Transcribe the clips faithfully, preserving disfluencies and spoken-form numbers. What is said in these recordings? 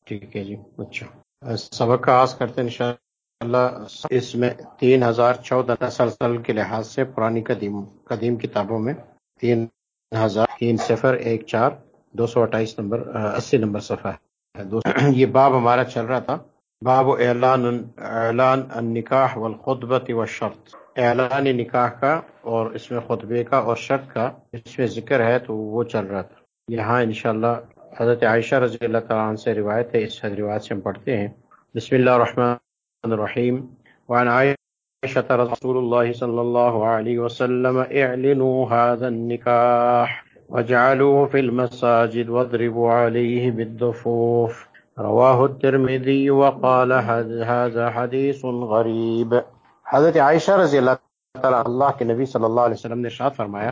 ٹھیک ہے جی، اچھا سبق کا آغاز کرتے ہیں انشاءاللہ۔ اس میں تین ہزار چودہ تسلسل کے لحاظ سے پرانی قدیم قدیم کتابوں میں تین ہزار تین صفر ایک چار دو سو اٹھائیس نمبر اسی نمبر صفحہ ہے۔ دو یہ باب ہمارا چل رہا تھا، باب اعلان اعلان النکاح والخطبۃ والشرط، اعلان نکاح کا اور اس میں خطبے کا اور شرط کا اس میں ذکر ہے، تو وہ چل رہا تھا۔ یہاں انشاءاللہ حضرت عائشہ رضی اللہ تعالیٰ عنہ سے روایت ہے، اس روایت سے ہم پڑھتے ہیں۔ بسم اللہ الرحمن الرحیم، وعن عائشہ رسول اللہ صلی اللہ علیہ وسلم اعلنوا هذا النکاح وجعلوه في المساجد واضربوا عليه بالضفوف، رواہ الترمذی وقال هذا حدیث غریب۔ حضرت عائشہ رضی اللہ تعالیٰ اللہ کے نبی صلی اللہ علیہ وسلم نے ارشاد فرمایا،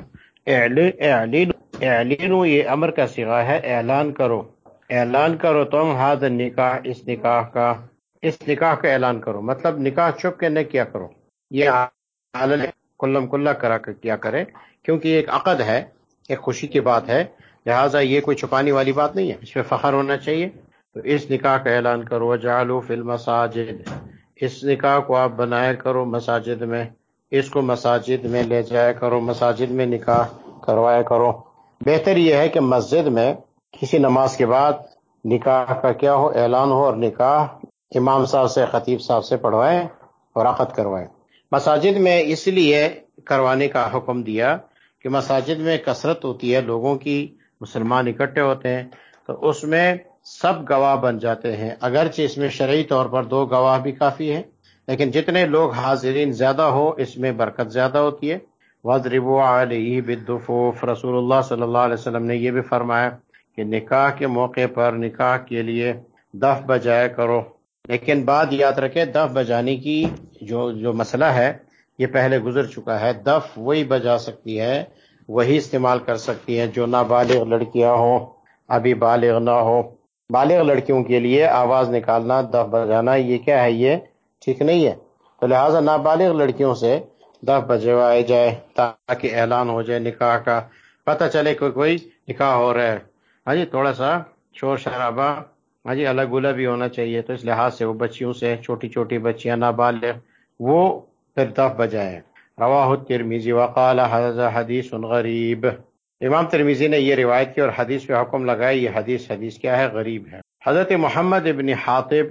اعلن اعلنوا یہ امر کا صیغہ ہے، اعلان کرو، اعلان کرو تم ہذا نکاح اس نکاح کا، اس نکاح کا اعلان کرو، مطلب نکاح چھپ کے نہ کیا کرو، یہ علن کلم کلا کرا کر کیا کرے، کیونکہ یہ ایک عقد ہے، ایک خوشی کی بات ہے، لہٰذا یہ کوئی چھپانے والی بات نہیں ہے، اس میں فخر ہونا چاہیے۔ تو اس نکاح کا اعلان کرو، وجعلوا فی المساجد، اس نکاح کو آپ بنایا کرو مساجد میں، اس کو مساجد میں لے جایا کرو، مساجد میں نکاح کروایا کرو۔ بہتر یہ ہے کہ مسجد میں کسی نماز کے بعد نکاح کا کیا ہو، اعلان ہو، اور نکاح امام صاحب سے خطیب صاحب سے پڑھوائیں اور عقد کروائیں۔ مساجد میں اس لیے کروانے کا حکم دیا کہ مساجد میں کثرت ہوتی ہے لوگوں کی، مسلمان اکٹھے ہوتے ہیں، تو اس میں سب گواہ بن جاتے ہیں، اگرچہ اس میں شرعی طور پر دو گواہ بھی کافی ہیں، لیکن جتنے لوگ حاضرین زیادہ ہو اس میں برکت زیادہ ہوتی ہے۔ وَاضْرِبُوا عَلَيْهِ بِالدُّفُوفِ، رسول اللہ صلی اللہ علیہ وسلم نے یہ بھی فرمایا کہ نکاح کے موقع پر نکاح کے لیے دف بجایا کرو، لیکن بات یاد رکھے دف بجانے کی جو جو مسئلہ ہے یہ پہلے گزر چکا ہے۔ دف وہی بجا سکتی ہے، وہی استعمال کر سکتی ہیں جو نابالغ لڑکیاں ہوں، ابھی بالغ نہ ہو۔ بالغ لڑکیوں کے لیے آواز نکالنا، دف بجانا، یہ کیا ہے، یہ ٹھیک نہیں ہے، تو لہٰذا نابالغ لڑکیوں سے دف بجوائے جائے تاکہ اعلان ہو جائے نکاح کا، پتہ چلے کہ کوئی نکاح ہو رہا ہے، ہاں جی، تھوڑا سا شور شرابہ، ہاں جی، الگ گلا بھی ہونا چاہیے، تو اس لحاظ سے وہ بچیوں سے، چھوٹی چھوٹی بچیاں نابالغ، وہ پھر دف بجائیں۔ رواہ الترمذی وقال ھذا حدیث غریب، امام ترمذی نے یہ روایت کی اور حدیث پہ حکم لگایا، یہ حدیث حدیث کیا ہے، غریب ہے۔ حضرت محمد ابن حاطب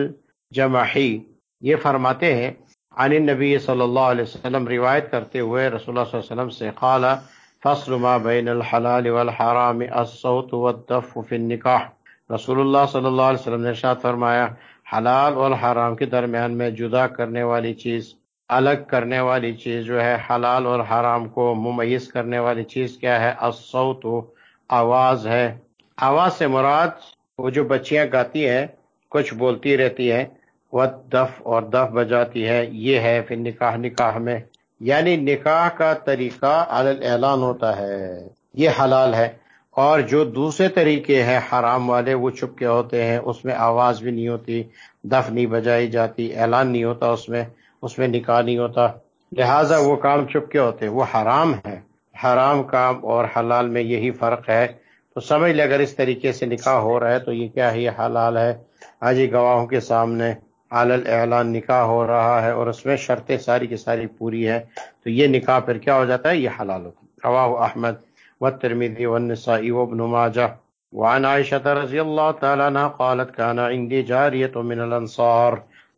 الجمحی یہ فرماتے ہیں عن النبی صلی اللہ علیہ وسلم، روایت کرتے ہوئے رسول اللہ صلی اللہ علیہ وسلم سے، قال فصل ما بین الحلال والحرام الصوت والدف فی النکاح، رسول اللہ صلی اللہ علیہ وسلم نے ارشاد فرمایا حلال اور حرام کے درمیان میں جدا کرنے والی چیز، الگ کرنے والی چیز جو ہے، حلال اور حرام کو ممیز کرنے والی چیز کیا ہے، الصوت، آواز ہے۔ آواز سے مراد وہ جو بچیاں گاتی ہیں، کچھ بولتی رہتی ہیں، والدف، اور دف بجاتی ہے، یہ ہے پھر نکاح، نکاح میں یعنی نکاح کا طریقہ علی الاعلان ہوتا ہے، یہ حلال ہے، اور جو دوسرے طریقے ہیں حرام والے وہ چھپ کے ہوتے ہیں، اس میں آواز بھی نہیں ہوتی، دف نہیں بجائی جاتی، اعلان نہیں ہوتا، اس میں اس میں نکاح نہیں ہوتا، لہٰذا وہ کام چھپ کے ہوتے ہیں، وہ حرام ہے۔ حرام کام اور حلال میں یہی فرق ہے، تو سمجھ لے اگر اس طریقے سے نکاح ہو رہا ہے تو یہ کیا ہے، یہ حلال ہے، حاجی گواہوں کے سامنے علی الاعلان نکاح ہو رہا ہے اور اس میں شرطیں ساری کی ساری پوری ہے، تو یہ نکاح پھر کیا ہو جاتا ہے، یہ حلال ہوتا ہے۔ رواہ احمد والترمذی والنسائی وابن ماجہ وعن عائشة رضی اللہ تعالی عنہ قالت كان عندي جاریة من الانصار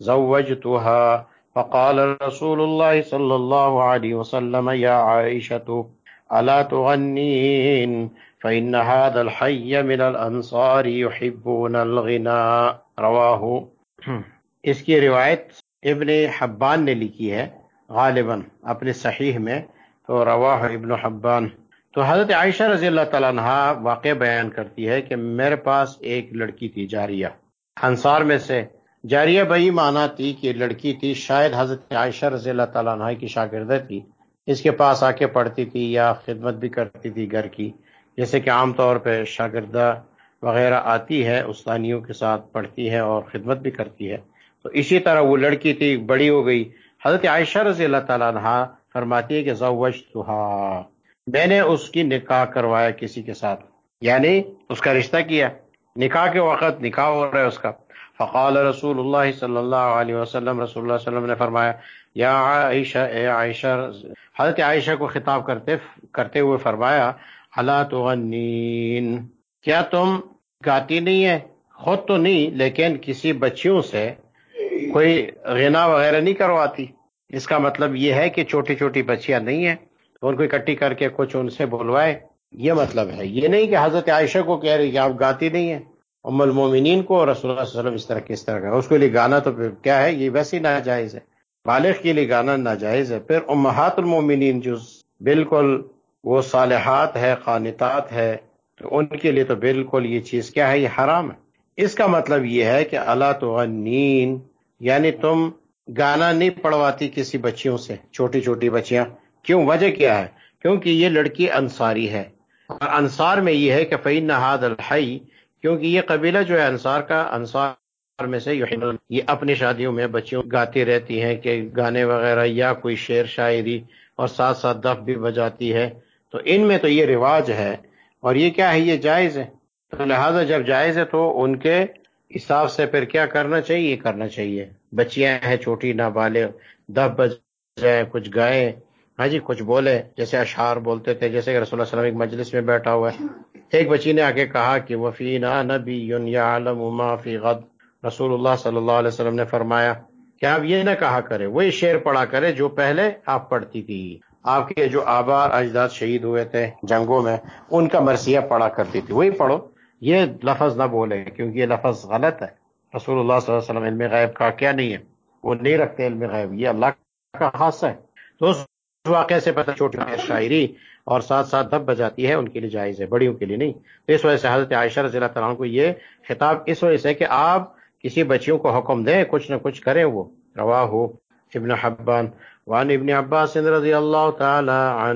زوجتها فقال رسول الله صلی اللہ علیہ وسلم یا عائشة الا تغنین فإن هذا الحي من الانصار يحبون الغناء، رواہ، اس کی روایت ابن حبان نے لکھی ہے غالباً اپنے صحیح میں، تو رواہ ابن حبان۔ تو حضرت عائشہ رضی اللہ تعالیٰ عنہ واقع بیان کرتی ہے کہ میرے پاس ایک لڑکی تھی، جاریہ، انصار میں سے۔ جاریہ بئی معنی تھی کہ لڑکی تھی، شاید حضرت عائشہ رضی اللہ تعالیٰ عنہ کی شاگردہ تھی، اس کے پاس آ کے پڑھتی تھی یا خدمت بھی کرتی تھی گھر کی، جیسے کہ عام طور پہ شاگردہ وغیرہ آتی ہے، استانیوں کے ساتھ پڑھتی ہے اور خدمت بھی کرتی ہے، تو اسی طرح وہ لڑکی تھی، بڑی ہو گئی۔ حضرت عائشہ رضی اللہ تعالیٰ عنہ فرماتی ہے کہ زوجتها، میں نے اس کی نکاح کروایا کسی کے ساتھ، یعنی اس کا رشتہ کیا، نکاح کے وقت نکاح ہو رہا ہے اس کا. فقال رسول اللہ صلی اللہ علیہ وسلم، رسول اللہ صلی اللہ علیہ وسلم نے فرمایا، یا عائشہ، اے عائشہ، حضرت عائشہ کو خطاب کرتے کرتے ہوئے فرمایا، الا تغنین، کیا تم گاتی نہیں ہے؟ خود تو نہیں لیکن کسی بچیوں سے کوئی غنا وغیرہ نہیں کرواتی. اس کا مطلب یہ ہے کہ چھوٹی چھوٹی بچیاں نہیں ہیں تو ان کو اکٹھی کر کے کچھ ان سے بلوائے، یہ مطلب ہے. یہ نہیں کہ حضرت عائشہ کو کہہ رہی کہ آپ گاتی نہیں ہیں، ام المومنین کو رسول اللہ صلی اللہ علیہ وسلم اس طرح کس طرح کا اس کے لیے گانا تو پھر کیا ہے، یہ ویسے ہی ناجائز ہے، بالغ کے لیے گانا ناجائز ہے. پھر امہات المومنین جو بالکل وہ صالحات ہے، قانتات ہے، تو ان کے لیے تو بالکل یہ چیز کیا ہے، یہ حرام ہے. اس کا مطلب یہ ہے کہ الا تغنین، یعنی تم گانا نہیں پڑھواتی کسی بچیوں سے، چھوٹی چھوٹی بچیاں. کیوں؟ وجہ کیا ہے؟ کیونکہ یہ لڑکی انصاری ہے، اور انصار میں یہ ہے کہ فإن هذا الحي، کیونکہ یہ قبیلہ جو ہے انصار کا، انصار میں سے یحیون، یہ اپنی شادیوں میں بچیوں گاتی رہتی ہیں کہ گانے وغیرہ یا کوئی شعر شاعری، اور ساتھ ساتھ دف بھی بجاتی ہے. تو ان میں تو یہ رواج ہے، اور یہ کیا ہے، یہ جائز ہے. تو لہذا جب جائز ہے تو ان کے حساب سے پھر کیا کرنا چاہیے، کرنا چاہیے. بچیاں ہیں چھوٹی نابالغ، دف بجائے، کچھ گائے، ہاں جی کچھ بولے، جیسے اشعار بولتے تھے. جیسے کہ رسول اللہ صلی اللہ علیہ وسلم ایک مجلس میں بیٹھا ہوا ہے، ایک بچی نے آ کے کہا کہ وفینا نبی یعلم ما فی غد، رسول اللہ صلی اللہ علیہ وسلم نے فرمایا کہ آپ یہ نہ کہا کرے، وہی شعر پڑھا کرے جو پہلے آپ پڑھتی تھی. آپ کے جو آبا اجداد شہید ہوئے تھے جنگوں میں، ان کا مرثیہ پڑھا کرتی تھی، وہی پڑھو، یہ لفظ نہ بولے کیونکہ یہ لفظ غلط ہے. رسول اللہ صلی اللہ علیہ وسلم علم غیب کا کیا نہیں ہے، وہ نہیں رکھتے علم غیب، یہ اللہ کا خاص ہے. تو اس واقعے سے پتہ چھوٹی شاعری اور ساتھ ساتھ دب بجاتی ہے ان کے لیے جائز ہے، بڑیوں کے لیے نہیں. تو اس وجہ سے حضرت عائشہ رضی اللہ تعالیٰ عنہ کو یہ خطاب اس وجہ سے کہ آپ کسی بچیوں کو حکم دیں کچھ نہ کچھ کریں. وہ رواہ ابن حبان وعن ابن عباس رضی اللہ تعالی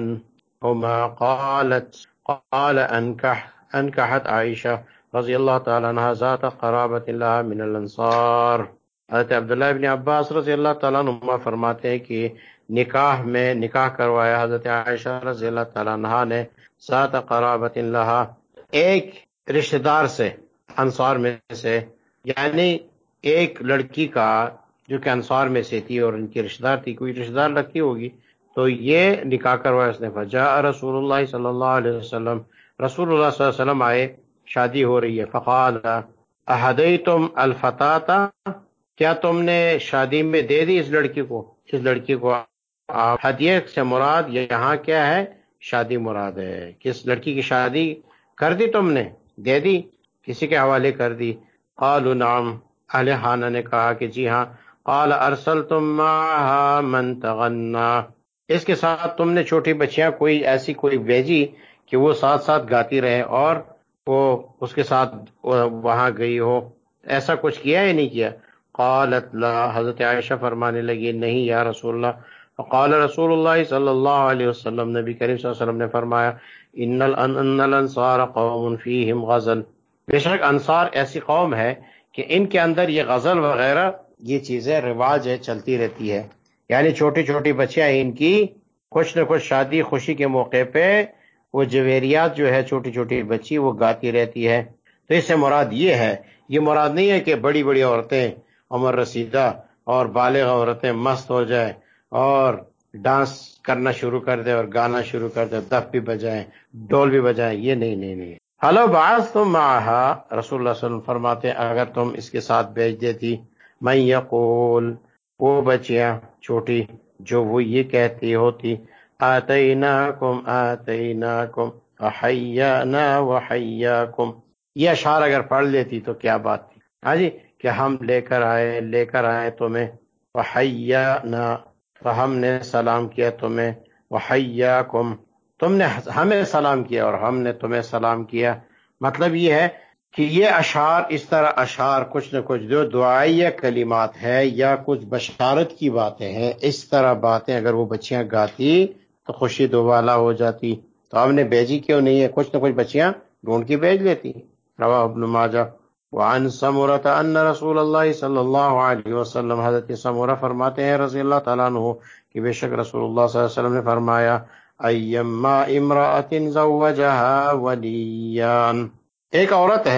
عنہما قالت قال انکح انکحت عائشہ رضی اللہ تعالی عنہ ذات قرابت اللہ من الانصار. حضرت عبداللہ ابن عباس رضی اللہ تعالیٰ عنہ فرماتے ہیں کہ نکاح میں نکاح کروایا حضرت عائشہ رضی اللہ تعالیٰ عنہ نے ذات قرابت اللہ، ایک رشتہ دار سے، انصار میں سے، یعنی ایک لڑکی کا جو کہ انصار میں سے تھی اور ان کی رشتہ دار تھی، کوئی رشتہ دار لڑکی ہوگی، تو یہ نکاح کروایا اس نے. فجاء رسول اللہ صلی اللہ علیہ وسلم، رسول اللہ صلی اللہ علیہ وسلم آئے، شادی ہو رہی ہے. فقال اہدیتم الفتاة، کیا تم نے شادی میں دے دی اس لڑکی کو، اس لڑکی کو ہدیہ سے مراد یہاں کیا ہے، شادی مراد ہے. کس لڑکی کی شادی کر دی تم نے، دے دی، کسی کے حوالے کر دی. قالوا نعم، اہل خانہ نے کہا کہ جی ہاں. قال ارسلتم معها من تغنى، اس کے ساتھ تم نے چھوٹی بچیاں کوئی ایسی کوئی بھیجی کہ وہ ساتھ ساتھ گاتی رہے اور وہ اس کے ساتھ وہاں گئی ہو، ایسا کچھ کیا یا نہیں کیا؟ قالت لا، حضرت عائشہ فرمانے لگی نہیں یا رسول اللہ. فقال رسول اللہ صلی اللہ علیہ وسلم، نبی کریم صلی اللہ علیہ وسلم نے فرمایا، ان ان الانصار قوم فیہم غزل، بے شک انصار ایسی قوم ہے کہ ان کے اندر یہ غزل وغیرہ یہ چیزیں رواج ہے، چلتی رہتی ہے. یعنی چھوٹی چھوٹی بچیاں ان کی کچھ نہ کچھ شادی خوشی کے موقع پہ وہ جویریات جو ہے چھوٹی چھوٹی بچی وہ گاتی رہتی ہے. تو اس سے مراد یہ ہے، یہ مراد نہیں ہے کہ بڑی بڑی عورتیں عمر رسیدہ اور بالغ عورتیں مست ہو جائیں اور ڈانس کرنا شروع کر دے اور گانا شروع کر دے، دف بھی بجائیں، ڈول بھی بجائیں، یہ نہیں نہیں نہیں. حلو بعض تم معہا، رسول اللہ صلی اللہ علیہ وسلم فرماتے اگر تم اس کے ساتھ بھیج دیتی، من یقول، وہ بچیاں چھوٹی جو وہ یہ کہتی ہوتی، آتیناکم آتیناکم وحیانا وحیاکم، یہ اشعار اگر پڑھ لیتی تو کیا بات تھی، ہاں جی، کہ ہم لے کر آئے لے کر آئے تمہیں، وحیانا، تو ہم نے سلام کیا تمہیں، وحیاکم، تم نے ہمیں سلام کیا اور ہم نے تمہیں سلام کیا. مطلب یہ ہے کہ یہ اشعار اس طرح اشعار کچھ نہ کچھ جو دعائیہ کلمات ہے یا کچھ بشارت کی باتیں ہیں، اس طرح باتیں اگر وہ بچیاں گاتی تو خوشی دوبالا ہو جاتی. تو ہم نے بھیجی کیوں نہیں ہے، کچھ نہ کچھ بچیاں ڈھونڈ کے بھیج لیتی. رواہ ابن ماجہ. وعن سمرہ ان رسول اللہ صلی اللہ علیہ وسلم، حضرت سمرہ فرماتے ہیں رضی اللہ تعالیٰ عنہ کہ بے شک رسول اللہ صلی اللہ علیہ وسلم نے فرمایا، ایما امرأة زوجہا ولیان، ایک عورت ہے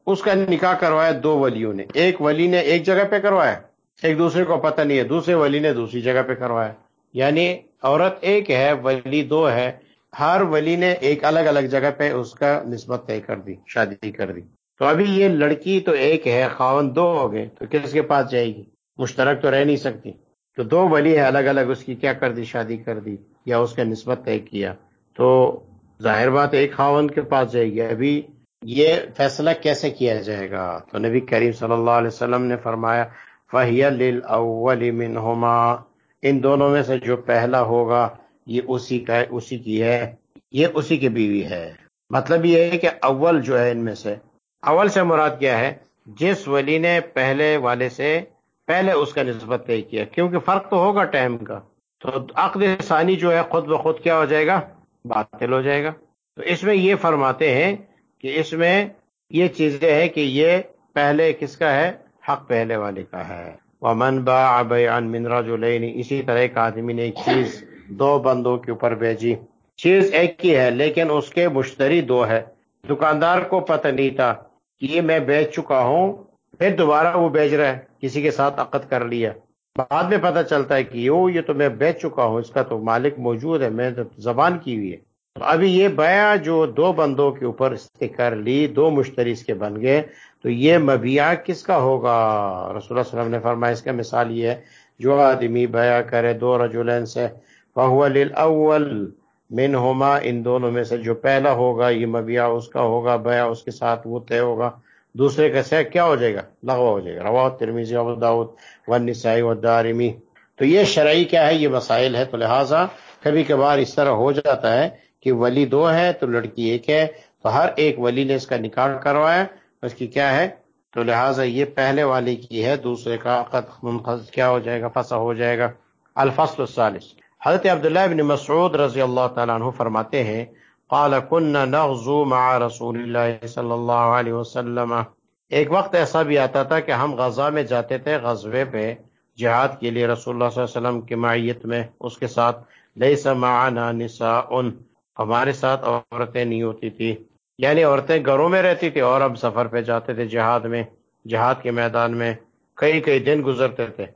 اس کا نکاح کروایا دو ولیوں نے، ایک ولی نے ایک جگہ پہ کروایا، ایک دوسرے کو پتہ نہیں ہے، دوسرے ولی نے دوسری جگہ پہ کروایا، یعنی عورت ایک ہے، ولی دو ہے، ہر ولی نے ایک الگ الگ جگہ پہ اس کا نسبت طے کر دی، شادی کر دی۔ تو ابھی یہ لڑکی تو ایک ہے، خاوند دو ہو گئے، تو کس کے پاس جائے گی؟ مشترک تو رہ نہیں سکتی، تو دو ولی ہے، الگ الگ اس کی کیا کر دی، شادی کر دی یا اس کا نسبت طے کیا، تو ظاہر بات ایک خاوند کے پاس جائے گی۔ ابھی یہ فیصلہ کیسے کیا جائے گا؟ تو نبی کریم صلی اللہ علیہ وسلم نے فرمایا فَهِيَ لِلْأَوَّلِ مِنْهُمَا، ان دونوں میں سے جو پہلا ہوگا یہ اسی کا اسی کی ہے، یہ اسی کی بیوی ہے۔ مطلب یہ ہے کہ اول جو ہے ان میں سے، اول سے مراد کیا ہے؟ جس ولی نے پہلے والے سے پہلے اس کا نسبت طے کیا، کیونکہ فرق تو ہوگا ٹائم کا، تو عقد ثانی جو ہے خود بخود کیا ہو جائے گا؟ باطل ہو جائے گا۔ تو اس میں یہ فرماتے ہیں کہ اس میں یہ چیزیں ہے کہ یہ پہلے کس کا ہے؟ حق پہلے والے کا ہے۔ وَمَنْ بَاعَ بَيْعًا مِنْ رَجُلَيْنِ، اسی طرح ایک آدمی نے ایک چیز دو بندوں کے اوپر بیچی، چیز ایک کی ہے لیکن اس کے مشتری دو ہے، دکاندار کو پتہ نہیں تھا کہ یہ میں بیچ چکا ہوں، پھر دوبارہ وہ بیچ رہا ہے، کسی کے ساتھ عقد کر لیا، بعد میں پتہ چلتا ہے کہ یو یہ تو میں بیچ چکا ہوں، اس کا تو مالک موجود ہے، میں تو زبان کی ہوئی ہے۔ تو ابھی یہ بیع جو دو بندوں کے اوپر اس نے کر لی، دو مشتری اس کے بن گئے، تو یہ مبیع کس کا ہوگا؟ رسول اللہ صلی اللہ علیہ وسلم نے فرمایا اس کا مثال یہ ہے، جو آدمی بیع کرے دو رجلین سے، فَهُوَ لِلْأَوَّلِ منہما، ان دونوں میں سے جو پہلا ہوگا یہ مبیع اس کا ہوگا، بیع اس کے ساتھ وہ طے ہوگا، دوسرے کا سے کیا ہو جائے گا؟ لغو ہو جائے گا۔ رواہ ترمذی و ابو داؤد والنسائی والدارمی۔ تو یہ شرعی کیا ہے؟ یہ مسائل ہے، تو لہٰذا کبھی کبھار اس طرح ہو جاتا ہے کہ ولی دو ہے تو لڑکی ایک ہے، تو ہر ایک ولی نے اس کا نکاح کروایا، اس کی کیا ہے؟ تو لہٰذا یہ پہلے والے کی ہے، دوسرے کا عقد منقض کیا ہو جائے گا؟ فسخ ہو جائے گا۔ الفصل الثالث، حضرت عبداللہ بن مسعود رضی اللہ تعالیٰ عنہ فرماتے ہیں قال كنا نغزو مع رسول اللہ صلی اللہ علیہ وسلم، ایک وقت ایسا بھی آتا تھا کہ ہم غزہ میں جاتے تھے، غزوے پہ، جہاد کے لیے، رسول اللہ صلی اللہ علیہ وسلم کی معیت میں، اس کے ساتھ لیس معنا نساء، ہمارے ساتھ عورتیں نہیں ہوتی تھی، یعنی عورتیں گھروں میں رہتی تھی اور ہم سفر پہ جاتے تھے جہاد میں، جہاد کے میدان میں کئی کئی دن گزرتے تھے۔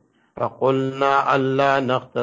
فقلنا اللہ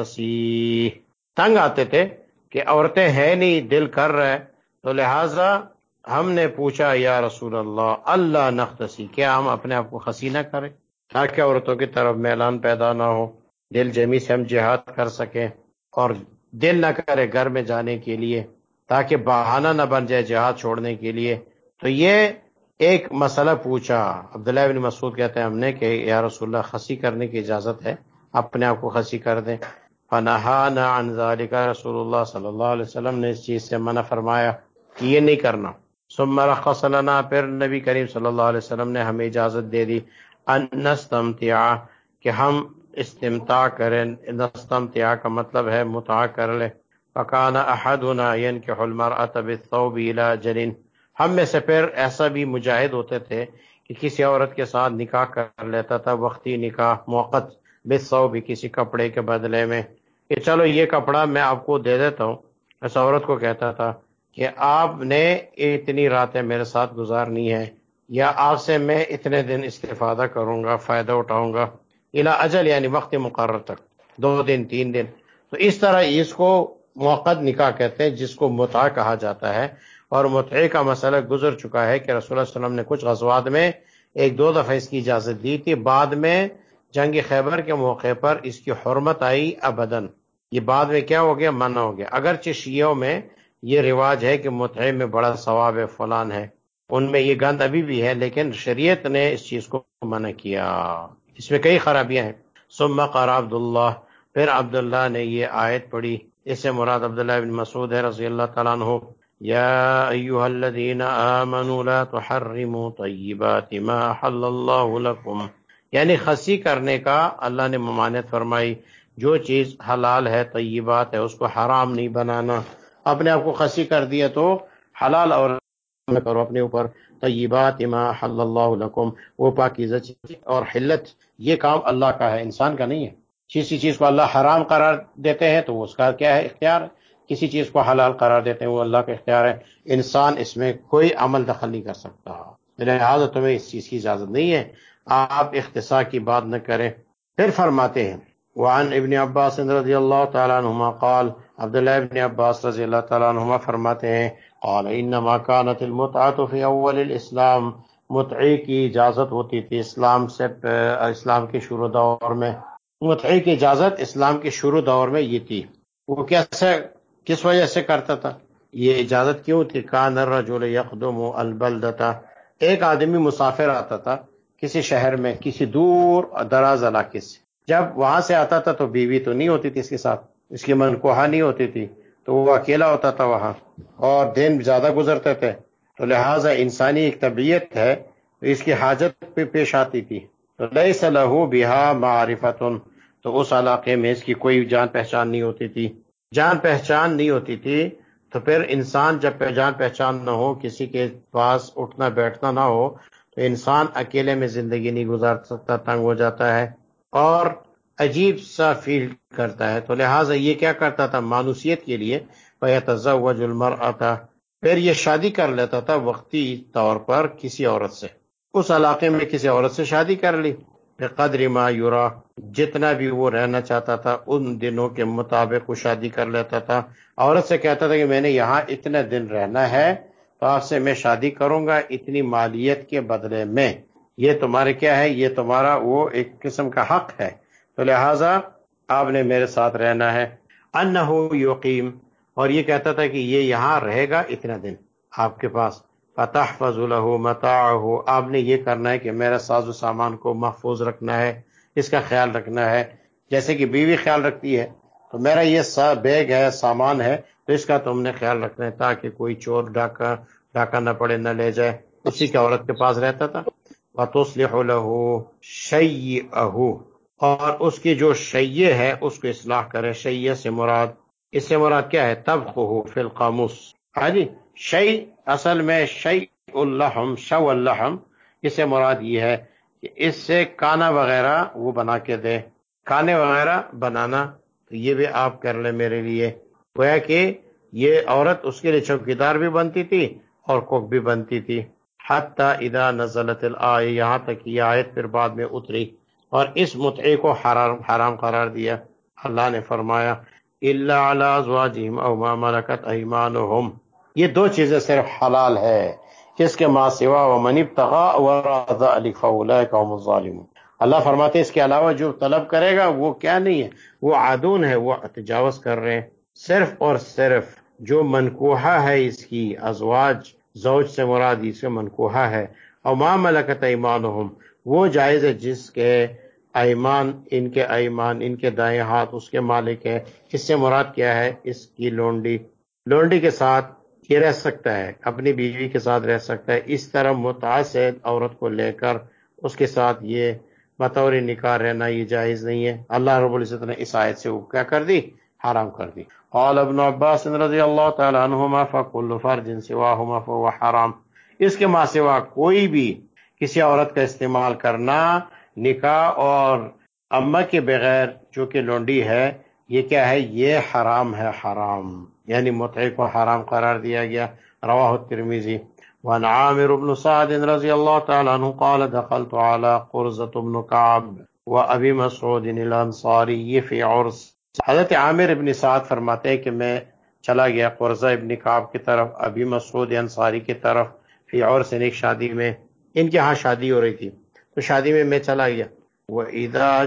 نختصی، تنگ آتے تھے کہ عورتیں ہیں نہیں، دل کر رہے، تو لہٰذا ہم نے پوچھا یا رسول اللہ اللہ نختصی، کیا ہم اپنے آپ کو خسی نہ کریں تاکہ عورتوں کی طرف میلان پیدا نہ ہو، دل جمی سے ہم جہاد کر سکیں، اور دل نہ کرے گھر میں جانے کے لیے، تاکہ بہانہ نہ بن جائے جہاد چھوڑنے کے لیے۔ تو یہ ایک مسئلہ پوچھا، عبداللہ بن مسعود کہتے ہیں ہم نے کہ یا رسول اللہ خسی کرنے کی اجازت ہے، اپنے آپ کو خسی کر دیں۔ فنہانا عن ذالک، رسول اللہ صلی اللہ علیہ وسلم نے اس چیز سے منع فرمایا کہ یہ نہیں کرنا۔ ثم رخص لنا، پھر نبی کریم صلی اللہ علیہ وسلم نے ہمیں اجازت دے دی، ان نستمتع، کہ ہم استمتاع کریں، نستمتع کا مطلب ہے متع کر لیں۔ فکان احدنا ينکح المرأة بالثوب الى جن، ہم میں سے پھر ایسا بھی مجاہد ہوتے تھے کہ کسی عورت کے ساتھ نکاح کر لیتا تھا، وقتی نکاح، موقت، بالثوب، کسی کپڑے کے بدلے میں، کہ چلو یہ کپڑا میں آپ کو دے دیتا ہوں۔ اس عورت کو کہتا تھا کہ آپ نے اتنی راتیں میرے ساتھ گزارنی ہے، یا آپ سے میں اتنے دن استفادہ کروں گا، فائدہ اٹھاؤں گا، الی اجل، یعنی وقت مقرر تک، دو دن تین دن۔ تو اس طرح اس کو موقت نکاح کہتے ہیں، جس کو متع کہا جاتا ہے، اور متع کا مسئلہ گزر چکا ہے کہ رسول اللہ صلی اللہ علیہ وسلم نے کچھ غزوات میں ایک دو دفعہ اس کی اجازت دی تھی، بعد میں جنگ خیبر کے موقع پر اس کی حرمت آئی ابداً، یہ بعد میں کیا ہو گیا؟ منع ہو گیا۔ اگرچہ شیعوں میں یہ رواج ہے کہ متع میں بڑا ثواب ہے، فلان ہے، ان میں یہ گند ابھی بھی ہے، لیکن شریعت نے اس چیز کو منع کیا، اس میں کئی خرابیاں ہیں۔ ثم قرأ عبداللہ، پھر عبداللہ نے یہ آیت پڑھی، اس سے مراد عبداللہ بن مسعود ہے رضی اللہ تعالیٰ عنہ، یا ایھا الذین آمنوا لا تحرموا طیبات ما احل اللہ لکم، یعنی خسی کرنے کا اللہ نے ممانعت فرمائی، جو چیز حلال ہے، طیبات ہے، اس کو حرام نہیں بنانا۔ اپنے آپ کو خسی کر دیا تو حلال اور نہ کرو اپنے اوپر، طیبات ما احل اللہ لکم، وہ پاکیزہ چیز، اور حلت یہ کام اللہ کا ہے، انسان کا نہیں ہے۔ کسی چیز کو اللہ حرام قرار دیتے ہیں تو وہ اس کا کیا ہے؟ اختیار ہے۔ کسی چیز کو حلال قرار دیتے ہیں وہ اللہ کا اختیار ہے، انسان اس میں کوئی عمل دخل نہیں کر سکتا۔ لہٰذا تمہیں اس چیز کی اجازت نہیں ہے، آپ اختصاص کی بات نہ کریں۔ پھر فرماتے ہیں وعن ابن عباس رضی اللہ تعالیٰ عنہما قال، عبداللہ ابن عباس رضی اللہ تعالیٰ عنہما فرماتے ہیں قال انما كانت المتعة في اول الاسلام، متعے کی اجازت ہوتی تھی اسلام سے اسلام کے شروع دور میں، متعے کی اجازت اسلام کے شروع دور میں یہ تھی۔ وہ کیسے کس وجہ سے کرتا تھا یہ اجازت کیوں تھی؟ کان الرجل یقدم البلدۃ، ایک آدمی مسافر آتا تھا کسی شہر میں کسی دور دراز علاقے سے، جب وہاں سے آتا تھا تو بیوی تو نہیں ہوتی تھی اس کے ساتھ، اس کی منکوحہ نہیں ہوتی تھی، تو وہ اکیلا ہوتا تھا وہاں اور دن زیادہ گزرتے تھے، تو لہٰذا انسانی ایک طبیعت ہے اس کی حاجت پہ پیش آتی تھی، تو لیس لہ بہا معرفۃ، تو اس علاقے میں اس کی کوئی جان پہچان نہیں ہوتی تھی، جان پہچان نہیں ہوتی تھی تو پھر انسان جب جان پہچان نہ ہو، کسی کے پاس اٹھنا بیٹھنا نہ ہو، تو انسان اکیلے میں زندگی نہیں گزار سکتا، تنگ ہو جاتا ہے اور عجیب سا فیل کرتا ہے، تو لہٰذا یہ کیا کرتا تھا مانوسیت کے لیے، فَيَتَزَوَّجُ الْمَرْأَةَ، پھر یہ شادی کر لیتا تھا وقتی طور پر کسی عورت سے، اس علاقے میں کسی عورت سے شادی کر لی، بقدر ما یرا، جتنا بھی وہ رہنا چاہتا تھا ان دنوں کے مطابق وہ شادی کر لیتا تھا، عورت سے کہتا تھا کہ میں نے یہاں اتنے دن رہنا ہے تو آپ سے میں شادی کروں گا اتنی مالیت کے بدلے میں، یہ تمہارے کیا ہے، یہ تمہارا وہ ایک قسم کا حق ہے، تو لہٰذا آپ نے میرے ساتھ رہنا ہے۔ انہ یقیم، اور یہ کہتا تھا کہ یہ یہاں رہے گا اتنا دن آپ کے پاس، فتحفظ له متاعه، آپ نے یہ کرنا ہے کہ میرا ساز و سامان کو محفوظ رکھنا ہے، اس کا خیال رکھنا ہے، جیسے کہ بیوی خیال رکھتی ہے، تو میرا یہ بیگ ہے سامان ہے تو اس کا تم نے خیال رکھنا ہے تاکہ کوئی چور ڈاکہ ڈاکہ نہ پڑے نہ لے جائے، اسی کے عورت کے پاس رہتا تھا۔ وَتُصْلِحُ لَهُ شَيْئَهُ، اور اس کی جو شیء ہے اس کو اصلاح کرے، شیء سے مراد اس سے مراد کیا ہے؟ طبخه فی القاموس، ہاں جی، شیء اصل میں شیء اللحم، شو اللحم، اس سے مراد یہ ہے کہ اس سے کانا وغیرہ وہ بنا کے دے، کھانے وغیرہ بنانا، تو یہ بھی آپ کر لیں میرے لیے، گویا کہ یہ عورت اس کے لیے چوکیدار بھی بنتی تھی اور کوک بھی بنتی تھی۔ حتی اذا نزلت الآیہ، یہاں تک یہ آیت پھر بعد میں اتری اور اس متعے کو حرام حرام قرار دیا، اللہ نے فرمایا الا علی ازواجہم او ما ملکت ایمانہم، یہ دو چیزیں صرف حلال ہے، اس کے ما سوا ومن ابتغى وراء ذلك فاولئک هم الظالمون، اللہ فرماتے ہیں اس کے علاوہ جو طلب کرے گا وہ کیا نہیں ہے، وہ عادون ہے، وہ تجاوز کر رہے ہیں، صرف اور صرف جو منکوحہ ہے اس کی ازواج، زوج سے مراد اس سے منکوحہ ہے، اور ما ملکت ایمانہم، وہ جائز ہے جس کے ایمان، ان کے ایمان، ان کے دائیں ہاتھ اس کے مالک ہے، اس سے مراد کیا ہے، اس کی لونڈی، لونڈی کے ساتھ یہ رہ سکتا ہے، اپنی بیوی کے ساتھ رہ سکتا ہے، اس طرح متعصد عورت کو لے کر اس کے ساتھ یہ بطور نکاح رہنا یہ جائز نہیں ہے، اللہ رب العزت نے اس آیت سے وہ کیا کر دی، حرام کر دی۔ قال ابن عباس رضی اللہ تعالی عنہما فکل فرج سواہما فهو حرام، اس کے ماں سوا کوئی بھی کسی عورت کا استعمال کرنا نکاح اور اماں کے بغیر جو کہ لونڈی ہے، یہ کیا ہے، یہ حرام ہے، حرام یعنی متعے کو حرام قرار دیا گیا، رواہ الترمذی۔ وعن عامر بن سعد رضی اللہ تعالی عنہ قال دخلت على قرظة بن كعب وابی مسعود الانصاری فی عرس، حضرت عامر ابن سعد فرماتے ہیں کہ میں چلا گیا قرظہ ابن کعب کی طرف، ابی مسعود انصاری کی طرف، فی عرس ایک شادی میں، ان کے ہاں شادی ہو رہی تھی تو شادی میں میں چلا گیا، وَإِذَا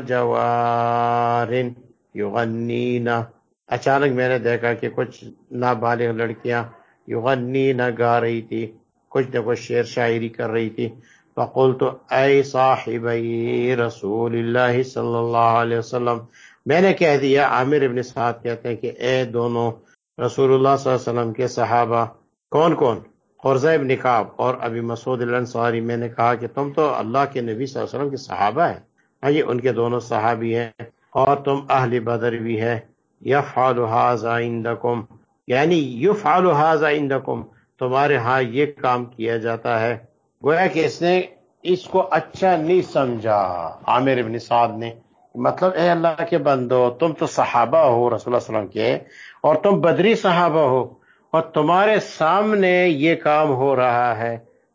جَوَارٍ يُغَنِّينَ، اچانک میں نے دیکھا کہ کچھ نابالغ لڑکیاں یغنین گا رہی تھی، کچھ نہ کچھ شعر شاعری کر رہی تھی، فقلت اے صاحبی رسول اللہ صلی اللہ علیہ وسلم، میں نے کہہ دیا، عامر ابن سعد کہتے ہیں کہ اے دونوں رسول اللہ صلی اللہ علیہ وسلم کے صحابہ، کون کون؟ قرظہ ابن کعب اور ابی مسعود الانصاری، میں نے کہا کہ تم تو اللہ کے نبی صلی اللہ علیہ وسلم کے صحابہ ہیں، ہاں جی، ان کے دونوں صحابی ہیں اور تم اہل بدر بھی ہے، یفعل ھذا عندکم، یعنی یفعل ھذا عندکم، تمہارے ہاں یہ کام کیا جاتا ہے، گویا کہ اس نے اس کو اچھا نہیں سمجھا عامر ابن سعد نے، مطلب اے اللہ کے بندو، تم تو صحابہ ہو رسول اللہ صلی اللہ علیہ وسلم کے اور تم بدری صحابہ ہو اور تمہارے سامنے یہ کام ہو رہا ہے،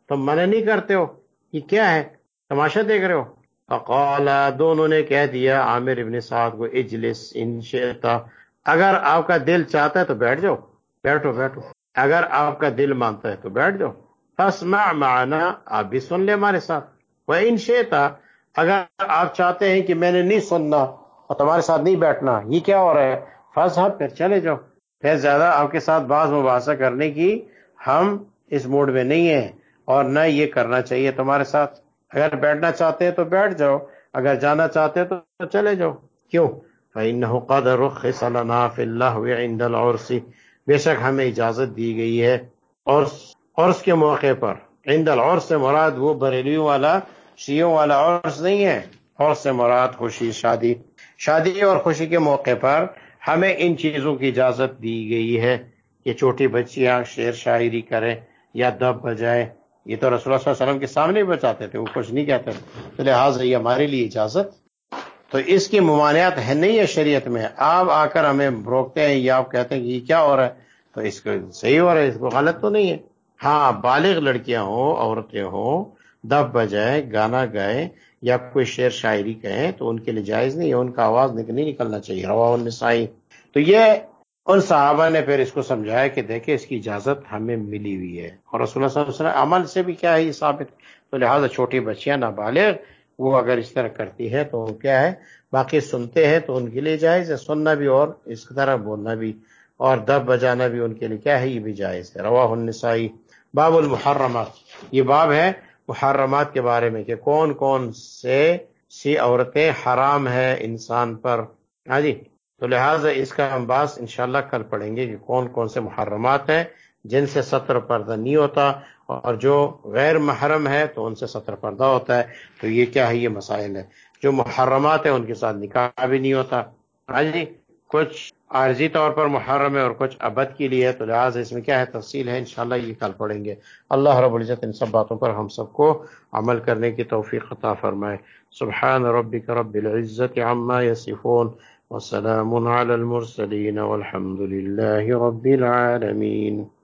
تم منع نہیں کرتے ہو، یہ کیا ہے، تماشا دیکھ رہے ہو؟ فقال، دونوں نے کہہ دیا عامر ابن سعد کو، اجلس ان شئت، اگر آپ کا دل چاہتا ہے تو بیٹھ جاؤ، بیٹھو بیٹھو، اگر آپ کا دل مانتا ہے تو بیٹھ جاؤ، فاسمع معنا، آپ بھی سن لے ہمارے ساتھ، وَإِن شئت، اگر آپ چاہتے ہیں کہ میں نے نہیں سننا اور تمہارے ساتھ نہیں بیٹھنا، یہ کیا ہو رہا ہے، فاذهب، پھر چلے جاؤ، پھر زیادہ آپ کے ساتھ بحث مباحثہ کرنے کی ہم اس موڈ میں نہیں ہیں، اور نہ یہ کرنا چاہیے تمہارے ساتھ، اگر بیٹھنا چاہتے ہیں تو بیٹھ جاؤ، اگر جانا چاہتے ہیں تو چلے جاؤ، کیوں؟ فَإِنَّهُ قَدْ رُخِّصَ لَنَا فِي اللَّهْوِ عِنْدَ الْعُرْسِ، بے شک ہمیں اجازت دی گئی ہے عرس عرس کے موقع پر، عند العرس سے مراد وہ بریلیوں والا شیعوں والا عرس نہیں ہے، عرس سے مراد خوشی، شادی شادی اور خوشی کے موقع پر ہمیں ان چیزوں کی اجازت دی گئی ہے کہ چھوٹی بچیاں شعر شاعری کریں یا دب بجائے، یہ تو رسول اللہ صلی اللہ علیہ وسلم کے سامنے بچاتے تھے، وہ کچھ نہیں کہتے تھے، تو لہٰذا یہ ہمارے لیے اجازت، تو اس کی ممانعت ہے نہیں ہے شریعت میں، آپ آ کر ہمیں روکتے ہیں یا آپ کہتے ہیں کہ یہ کیا ہو رہا ہے، تو اس کو صحیح ہو رہا ہے، اس کو غلط تو نہیں ہے، ہاں بالغ لڑکیاں ہوں، عورتیں ہوں، دب بجائے، گانا گائے یا کوئی شعر شاعری کہیں تو ان کے لیے جائز نہیں ہے، ان کا آواز نہیں نکلنا چاہیے، رواہ النسائی۔ تو یہ ان صحابہ نے پھر اس کو سمجھایا کہ دیکھیں اس کی اجازت ہمیں ملی ہوئی ہے، اور رسول اللہ صلی اللہ علیہ وسلم عمل سے بھی کیا ہے یہ ثابت، تو لہٰذا چھوٹی بچیاں نابالغ وہ اگر اس طرح کرتی ہے تو کیا ہے، باقی سنتے ہیں تو ان کے لیے جائز ہے سننا بھی اور اس طرح بولنا بھی، اور دب بجانا بھی ان کے لیے کیا ہے، یہ بھی جائز ہے، رواہ النسائی۔ باب المحرمات، یہ باب ہے محرمات کے بارے میں کہ کون کون سے سی عورتیں حرام ہے انسان پر، ہاں جی، تو لہٰذا اس کا ہم بات انشاءاللہ کل پڑھیں گے کہ کون کون سے محرمات ہیں جن سے ستر پردہ نہیں ہوتا، اور جو غیر محرم ہے تو ان سے ستر پردہ ہوتا ہے، تو یہ کیا ہے، یہ مسائل ہے، جو محرمات ہیں ان کے ساتھ نکاح بھی نہیں ہوتا، ہاں جی، کچھ عارضی طور پر محرم ہے اور کچھ ابد کے لیے، تو لہٰذا اس میں کیا ہے تفصیل ہے، انشاءاللہ یہ کل پڑھیں گے۔ اللہ رب العزت ان سب باتوں پر ہم سب کو عمل کرنے کی توفیق عطا فرمائے۔ سبحان ربک رب العزت عما یصفون، وسلام علی المرسلین، والحمد للہ رب العالمین۔